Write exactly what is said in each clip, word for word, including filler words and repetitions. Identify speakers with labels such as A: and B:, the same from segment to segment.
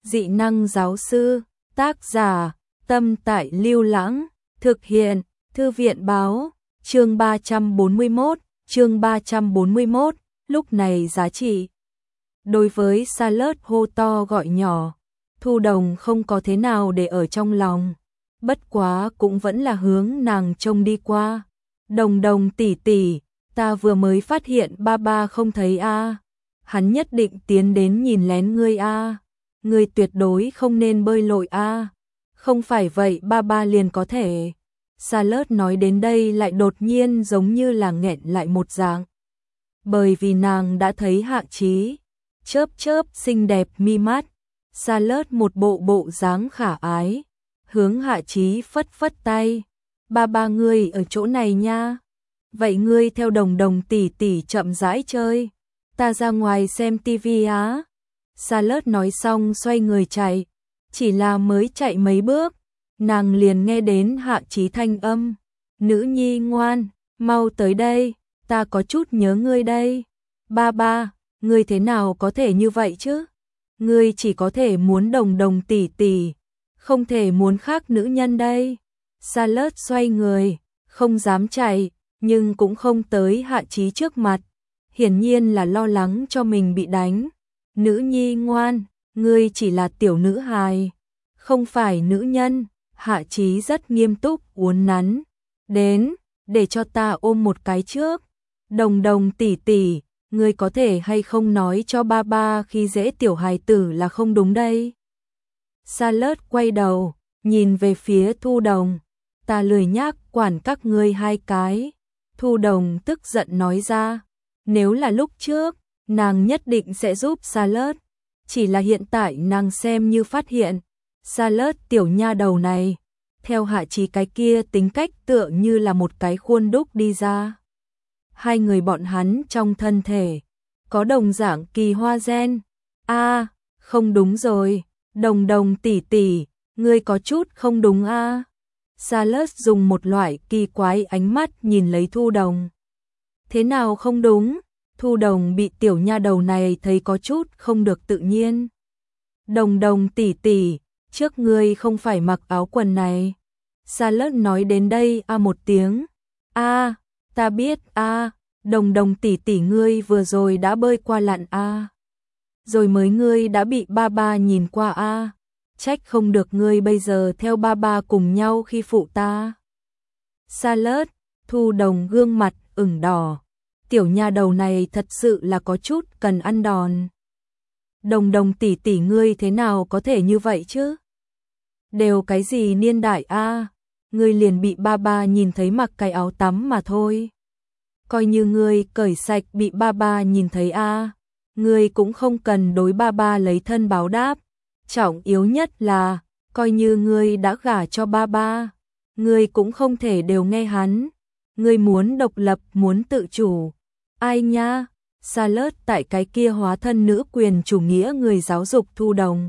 A: Dị năng giáo sư, tác giả, Tâm Tại Lưu Lãng, thực hiện, Thư viện báo, chương ba trăm bốn mươi mốt, chương ba trăm bốn mươi mốt, lúc này giá trị. Đối với Charlotte hô to gọi nhỏ, Thu Đồng không có thế nào để ở trong lòng, bất quá cũng vẫn là hướng nàng trông đi qua. Đồng Đồng tỷ tỷ, ta vừa mới phát hiện ba ba không thấy a. Hắn nhất định tiến đến nhìn lén ngươi a. Ngươi tuyệt đối không nên bơi lội a. Không phải vậy ba ba liền có thể. Charlotte nói đến đây lại đột nhiên giống như là nghẹn lại một dạng. Bởi vì nàng đã thấy Hạ Chí chớp chớp xinh đẹp mi mắt, Charlotte một bộ bộ dáng khả ái, hướng Hạ Chí phất phất tay, ba ba ngươi ở chỗ này nha. Vậy ngươi theo Đồng Đồng tỷ tỷ chậm rãi chơi, ta ra ngoài xem tivi á. Charlotte nói xong xoay người chạy, chỉ là mới chạy mấy bước, nàng liền nghe đến Hạ Chí thanh âm, nữ nhi ngoan, mau tới đây, ta có chút nhớ ngươi đây. Ba ba, ngươi thế nào có thể như vậy chứ? Ngươi chỉ có thể muốn Đồng Đồng tỷ tỷ, không thể muốn khác nữ nhân đây. Charlotte xoay người, không dám chạy, nhưng cũng không tới Hạ Chí trước mặt, hiển nhiên là lo lắng cho mình bị đánh. Nữ nhi ngoan, ngươi chỉ là tiểu nữ hài, không phải nữ nhân. Hạ Chí rất nghiêm túc uốn nắn, đến, để cho ta ôm một cái trước. Đồng Đồng tỷ tỷ, ngươi có thể hay không nói cho ba ba khi dễ tiểu hài tử là không đúng đây. Charlotte quay đầu, nhìn về phía Thu Đồng, ta lười nhác quản các ngươi hai cái. Thu Đồng tức giận nói ra, nếu là lúc trước, nàng nhất định sẽ giúp Charlotte, chỉ là hiện tại nàng xem như phát hiện, Charlotte tiểu nha đầu này, theo Hạ Chí cái kia tính cách tựa như là một cái khuôn đúc đi ra. Hai người bọn hắn trong thân thể, có đồng dạng kỳ hoa gen. A, à, không đúng rồi, Đồng Đồng tỷ tỷ, ngươi có chút không đúng a. À. Charlotte dùng một loại kỳ quái ánh mắt nhìn lấy Thu Đồng. Thế nào không đúng? Thu Đồng bị tiểu nha đầu này thấy có chút không được tự nhiên. Đồng Đồng tỷ tỷ, trước ngươi không phải mặc áo quần này. Charlotte nói đến đây a à một tiếng. A, à, ta biết a, à, Đồng Đồng tỷ tỷ ngươi vừa rồi đã bơi qua lặn a. À. Rồi mới ngươi đã bị ba ba nhìn qua a. À. Trách không được ngươi bây giờ theo ba ba cùng nhau khi phụ ta. Charlotte, Thu Đồng gương mặt ửng đỏ. Tiểu nha đầu này thật sự là có chút cần ăn đòn. Đồng Đồng tỷ tỷ ngươi thế nào có thể như vậy chứ? Đều cái gì niên đại a, à? Ngươi liền bị ba ba nhìn thấy mặc cái áo tắm mà thôi. Coi như ngươi cởi sạch bị ba ba nhìn thấy a, à? Ngươi cũng không cần đối ba ba lấy thân báo đáp. Trọng yếu nhất là, coi như ngươi đã gả cho ba ba, ngươi cũng không thể đều nghe hắn. Ngươi muốn độc lập, muốn tự chủ. Ai nha? Charlotte tại cái kia hóa thân nữ quyền chủ nghĩa người giáo dục Thu Đồng.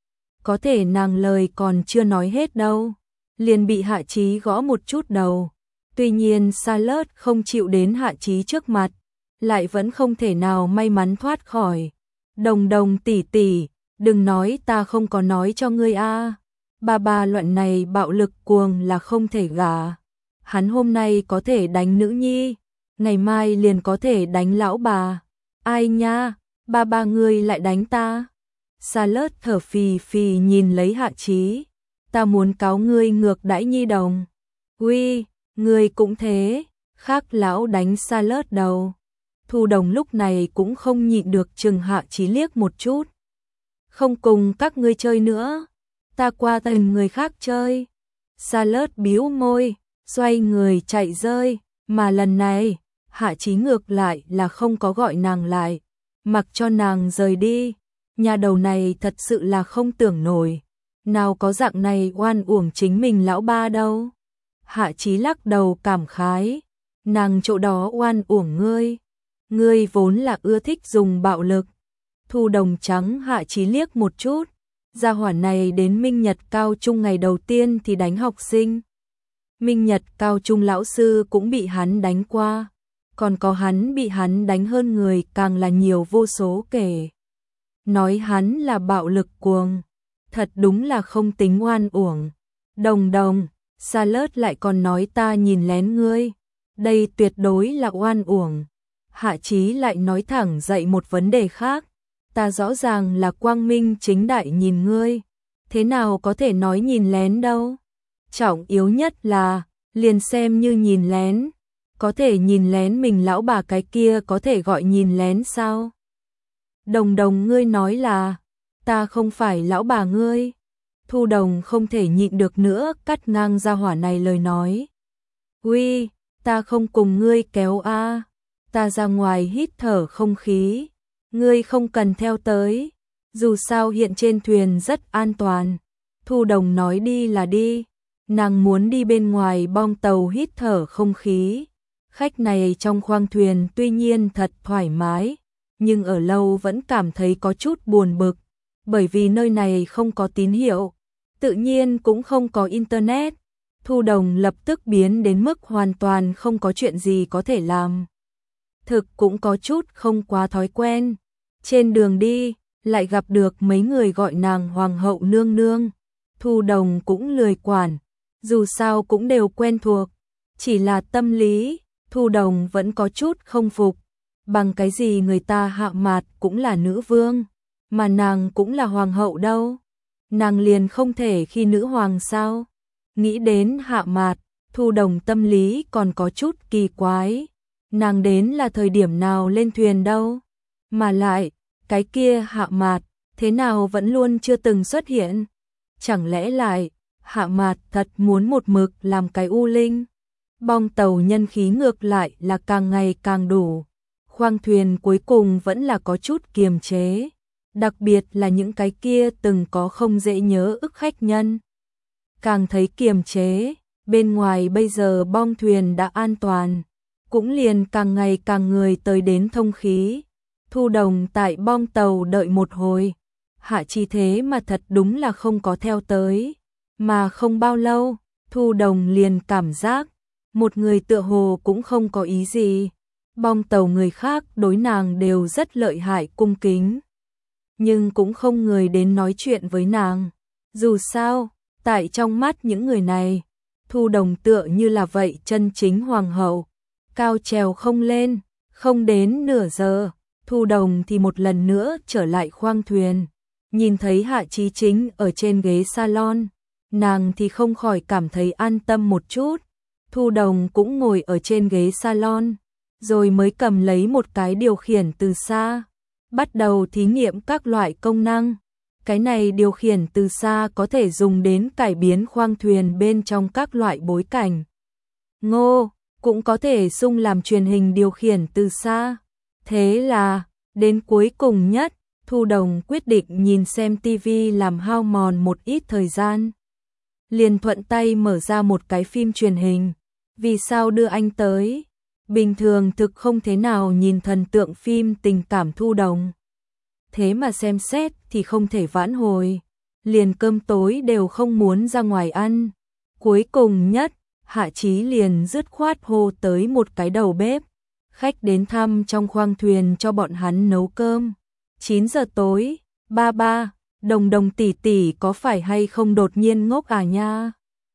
A: Có thể nàng lời còn chưa nói hết đâu, liền bị Hạ Chí gõ một chút đầu. Tuy nhiên Charlotte không chịu đến Hạ Chí trước mặt, lại vẫn không thể nào may mắn thoát khỏi. Đồng Đồng tỷ tỷ, đừng nói ta không có nói cho ngươi a. À. Ba ba loại này bạo lực cuồng là không thể gả. Hắn hôm nay có thể đánh nữ nhi, ngày mai liền có thể đánh lão bà. Ai nha, ba ba ngươi lại đánh ta. Charlotte thở phì phì nhìn lấy Hạ Chí, ta muốn cáo ngươi ngược đãi nhi đồng. Uy, ngươi cũng thế. Khác lão đánh Charlotte đầu. Thu Đồng lúc này cũng không nhịn được chừng Hạ Chí liếc một chút. Không cùng các ngươi chơi nữa, ta qua tìm người khác chơi. Charlotte bĩu môi, xoay người chạy rơi, mà lần này, Hạ Chí ngược lại là không có gọi nàng lại, mặc cho nàng rời đi. Nhà đầu này thật sự là không tưởng nổi, nào có dạng này oan uổng chính mình lão ba đâu. Hạ Chí lắc đầu cảm khái, nàng chỗ đó oan uổng ngươi, ngươi vốn là ưa thích dùng bạo lực. Thu Đồng trắng Hạ Chí liếc một chút, gia hỏa này đến Minh Nhật cao trung ngày đầu tiên thì đánh học sinh. Minh Nhật cao trung lão sư cũng bị hắn đánh qua, còn có hắn bị hắn đánh hơn người càng là nhiều vô số kể. Nói hắn là bạo lực cuồng, thật đúng là không tính oan uổng. Đồng đồng, Charlotte lại còn nói ta nhìn lén ngươi. Đây tuyệt đối là oan uổng. Hạ Chí lại nói thẳng dậy một vấn đề khác. Ta rõ ràng là quang minh chính đại nhìn ngươi. Thế nào có thể nói nhìn lén đâu? Trọng yếu nhất là, liền xem như nhìn lén. Có thể nhìn lén mình lão bà cái kia có thể gọi nhìn lén sao? Đồng đồng ngươi nói là, ta không phải lão bà ngươi. Thu Đồng không thể nhịn được nữa cắt ngang ra hỏa này lời nói. Uy, ta không cùng ngươi kéo a, ta ra ngoài hít thở không khí. Ngươi không cần theo tới, dù sao hiện trên thuyền rất an toàn. Thu Đồng nói đi là đi, nàng muốn đi bên ngoài bong tàu hít thở không khí. Khách này trong khoang thuyền tuy nhiên thật thoải mái, nhưng ở lâu vẫn cảm thấy có chút buồn bực, bởi vì nơi này không có tín hiệu, tự nhiên cũng không có internet. Thu Đồng lập tức biến đến mức hoàn toàn không có chuyện gì có thể làm. Thực cũng có chút không quá thói quen. Trên đường đi, lại gặp được mấy người gọi nàng hoàng hậu nương nương. Thu Đồng cũng lười quản, dù sao cũng đều quen thuộc. Chỉ là tâm lý, Thu Đồng vẫn có chút không phục. Bằng cái gì người ta Hạ Mạt cũng là nữ vương, mà nàng cũng là hoàng hậu đâu. Nàng liền không thể khi nữ hoàng sao? Nghĩ đến Hạ Mạt, Thu Đồng tâm lý còn có chút kỳ quái. Nàng đến là thời điểm nào lên thuyền đâu? Mà lại, cái kia Hạ Mạt, thế nào vẫn luôn chưa từng xuất hiện? Chẳng lẽ lại, Hạ Mạt thật muốn một mực làm cái U Linh? Bong tàu nhân khí ngược lại là càng ngày càng đủ. Khoang thuyền cuối cùng vẫn là có chút kiềm chế. Đặc biệt là những cái kia từng có không dễ nhớ ức khách nhân. Càng thấy kiềm chế, bên ngoài bây giờ bong thuyền đã an toàn. Cũng liền càng ngày càng người tới đến thông khí. Thu Đồng tại bong tàu đợi một hồi. Hạ Chí thế mà thật đúng là không có theo tới. Mà không bao lâu, Thu Đồng liền cảm giác một người tựa hồ cũng không có ý gì. Bong tàu người khác đối nàng đều rất lợi hại cung kính, nhưng cũng không người đến nói chuyện với nàng. Dù sao, tại trong mắt những người này, Thu Đồng tựa như là vậy chân chính hoàng hậu. Cao trèo không lên, không đến nửa giờ, Thu Đồng thì một lần nữa trở lại khoang thuyền. Nhìn thấy Hạ Chí chính ở trên ghế salon, nàng thì không khỏi cảm thấy an tâm một chút. Thu Đồng cũng ngồi ở trên ghế salon, rồi mới cầm lấy một cái điều khiển từ xa, bắt đầu thí nghiệm các loại công năng. Cái này điều khiển từ xa có thể dùng đến cải biến khoang thuyền bên trong các loại bối cảnh. Ngô, cũng có thể xung làm truyền hình điều khiển từ xa. Thế là, đến cuối cùng nhất, Thu Đồng quyết định nhìn xem tivi làm hao mòn một ít thời gian. Liền thuận tay mở ra một cái phim truyền hình. Vì sao đưa anh tới? Bình thường thực không thế nào nhìn thần tượng phim tình cảm Thu Đồng. Thế mà xem xét thì không thể vãn hồi. Liền cơm tối đều không muốn ra ngoài ăn. Cuối cùng nhất, Hạ Chí liền dứt khoát hô tới một cái đầu bếp. Khách đến thăm trong khoang thuyền cho bọn hắn nấu cơm. chín giờ tối, ba ba, Đồng Đồng tỷ tỷ có phải hay không đột nhiên ngốc à nha?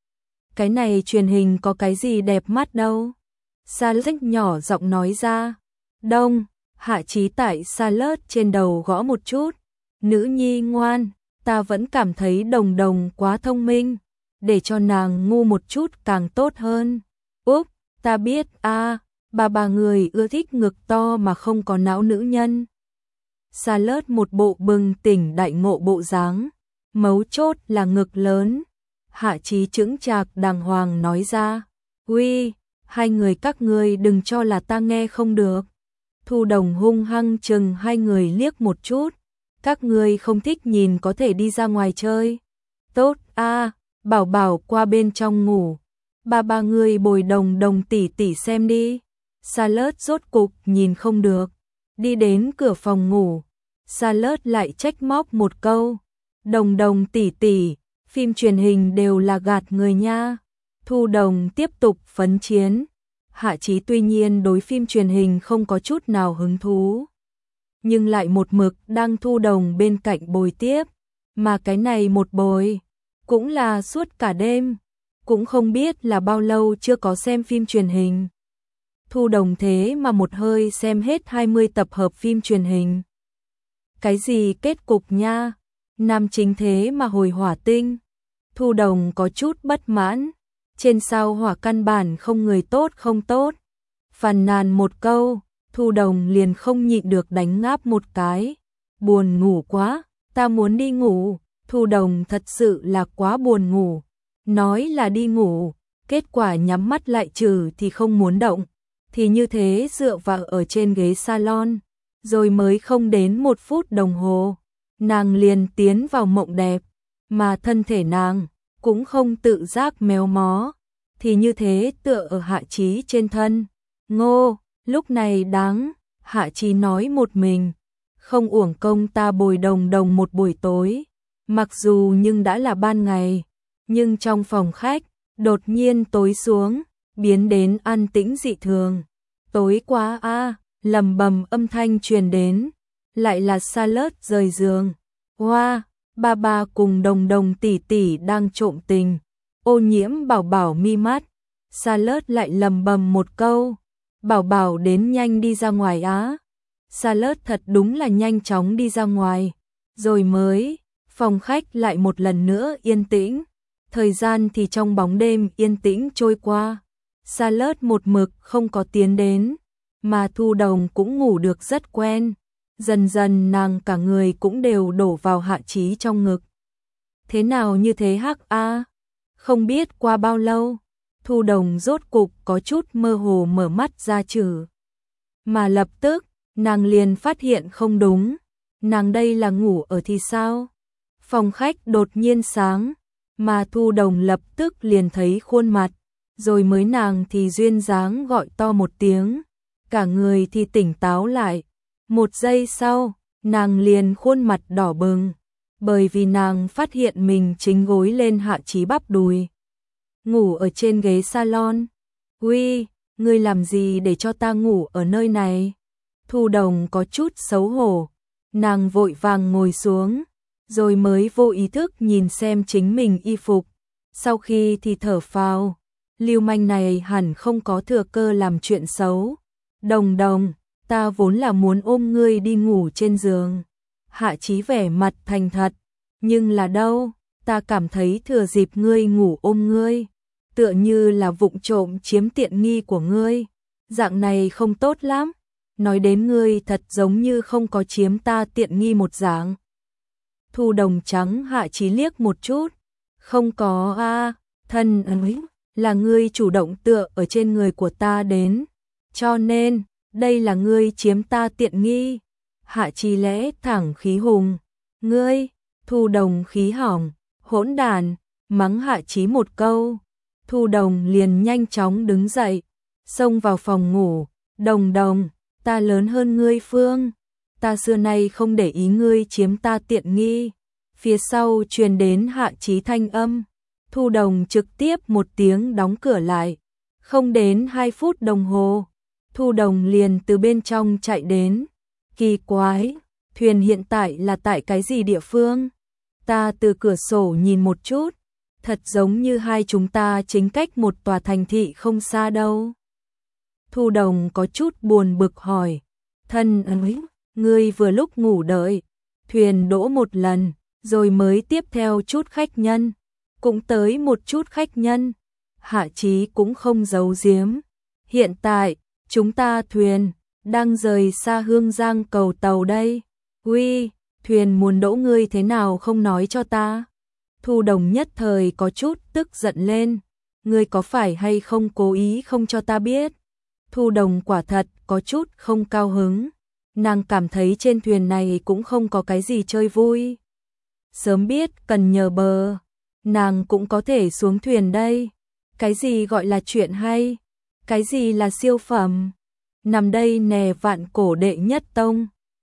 A: Cái này truyền hình có cái gì đẹp mắt đâu? Charlotte nhỏ giọng nói ra. Đông, Hạ Chí tại Charlotte trên đầu gõ một chút. Nữ nhi ngoan, ta vẫn cảm thấy Đồng Đồng quá thông minh. Để cho nàng ngu một chút càng tốt hơn. Úp, ta biết a, à, bà bà người ưa thích ngực to mà không có não nữ nhân. Charlotte một bộ bừng tỉnh đại ngộ bộ dáng. Mấu chốt là ngực lớn. Hạ Chí chững chạc đàng hoàng nói ra. Uy, hai người các ngươi đừng cho là ta nghe không được. Thu Đồng hung hăng chừng hai người liếc một chút. Các ngươi không thích nhìn có thể đi ra ngoài chơi. Tốt a, à, bảo bảo qua bên trong ngủ. Ba ba người bồi Đồng Đồng tỷ tỷ xem đi. Charlotte rốt cục nhìn không được. Đi đến cửa phòng ngủ. Charlotte lại trách móc một câu. Đồng Đồng tỷ tỷ, phim truyền hình đều là gạt người nha. Thu Đồng tiếp tục phấn chiến. Hạ Chí tuy nhiên đối phim truyền hình không có chút nào hứng thú, nhưng lại một mực đang Thu Đồng bên cạnh bồi tiếp. mà cái này một bồi, cũng là suốt cả đêm, cũng không biết là bao lâu chưa có xem phim truyền hình. Thu Đồng thế mà một hơi xem hết hai mươi tập hợp phim truyền hình. Cái gì kết cục nha, nam chính thế mà hồi hỏa tinh. Thu Đồng có chút bất mãn, trên sao hỏa căn bản không người tốt không tốt. Phàn nàn một câu, Thu Đồng liền không nhịn được đánh ngáp một cái. Buồn ngủ quá, ta muốn đi ngủ. Thu Đồng thật sự là quá buồn ngủ. Nói là đi ngủ, kết quả nhắm mắt lại trừ thì không muốn động. Thì như thế dựa vào ở trên ghế salon, rồi mới không đến một phút đồng hồ, nàng liền tiến vào mộng đẹp, mà thân thể nàng cũng không tự giác méo mó, thì như thế tựa ở Hạ Chí trên thân. Ngô, lúc này đáng, Hạ Chí nói một mình, không uổng công ta bồi Đồng Đồng một buổi tối, mặc dù nhưng đã là ban ngày, nhưng trong phòng khách, đột nhiên tối xuống, biến đến an tĩnh dị thường. Tối quá a, à, lầm bầm âm thanh truyền đến, lại là Salad rời giường. Hoa, ba ba cùng Đồng Đồng tỷ tỷ đang trộm tình. Ô Nhiễm Bảo Bảo mi mắt, Salad lại lầm bầm một câu, Bảo Bảo đến nhanh đi ra ngoài á. Salad thật đúng là nhanh chóng đi ra ngoài, rồi mới, phòng khách lại một lần nữa yên tĩnh. Thời gian thì trong bóng đêm yên tĩnh trôi qua. Salad một mực không có tiến đến, mà Thu Đồng cũng ngủ được rất quen. Dần dần nàng cả người cũng đều đổ vào Hạ Chí trong ngực. Thế nào như thế hắc a? Không biết qua bao lâu, Thu Đồng rốt cục có chút mơ hồ mở mắt ra trừ. Mà lập tức, nàng liền phát hiện không đúng. Nàng đây là ngủ ở thì sao? Phòng khách đột nhiên sáng, mà Thu Đồng lập tức liền thấy khuôn mặt, rồi mới nàng thì duyên dáng gọi to một tiếng, cả người thì tỉnh táo lại. Một giây sau, nàng liền khuôn mặt đỏ bừng, bởi vì nàng phát hiện mình chính gối lên Hạ Chí bắp đùi, ngủ ở trên ghế salon. Uy, ngươi làm gì để cho ta ngủ ở nơi này? Thu Đồng có chút xấu hổ, nàng vội vàng ngồi xuống, rồi mới vô ý thức nhìn xem chính mình y phục, sau khi thì thở phào, lưu manh này hẳn không có thừa cơ làm chuyện xấu. Đồng Đồng, ta vốn là muốn ôm ngươi đi ngủ trên giường. Hạ Chí vẻ mặt thành thật, nhưng là đâu, ta cảm thấy thừa dịp ngươi ngủ ôm ngươi, tựa như là vụng trộm chiếm tiện nghi của ngươi, dạng này không tốt lắm. Nói đến ngươi thật giống như không có chiếm ta tiện nghi một dạng. Thu Đồng trắng Hạ Chí liếc một chút, không có a, à, thân ấy là ngươi chủ động tựa ở trên người của ta đến, cho nên đây là ngươi chiếm ta tiện nghi. Hạ Chí lẽ thẳng khí hùng, ngươi. Thu Đồng khí hỏng, hỗn đàn, mắng Hạ Chí một câu. Thu Đồng liền nhanh chóng đứng dậy, xông vào phòng ngủ. Đồng Đồng, ta lớn hơn ngươi Phương, ta xưa nay không để ý ngươi chiếm ta tiện nghi. Phía sau truyền đến Hạ Chí thanh âm, Thu Đồng trực tiếp một tiếng đóng cửa lại. Không đến hai phút đồng hồ, Thu Đồng liền từ bên trong chạy đến. Kỳ quái, thuyền hiện tại là tại cái gì địa phương? Ta từ cửa sổ nhìn một chút, thật giống như hai chúng ta chính cách một tòa thành thị không xa đâu. Thu Đồng có chút buồn bực hỏi, thân ấy, ngươi vừa lúc ngủ đợi, thuyền đỗ một lần, rồi mới tiếp theo chút khách nhân, cũng tới một chút khách nhân. Hạ Chí cũng không giấu giếm, hiện tại, chúng ta thuyền, đang rời xa Hương Giang cầu tàu đây. Uy, thuyền muốn đỗ ngươi thế nào không nói cho ta? Thu Đồng nhất thời có chút tức giận lên, ngươi có phải hay không cố ý không cho ta biết? Thu Đồng quả thật có chút không cao hứng, nàng cảm thấy trên thuyền này cũng không có cái gì chơi vui. Sớm biết cần nhờ bờ, nàng cũng có thể xuống thuyền đây. Cái gì gọi là chuyện hay? Cái gì là siêu phẩm? Nằm đây nè vạn cổ đệ nhất tông.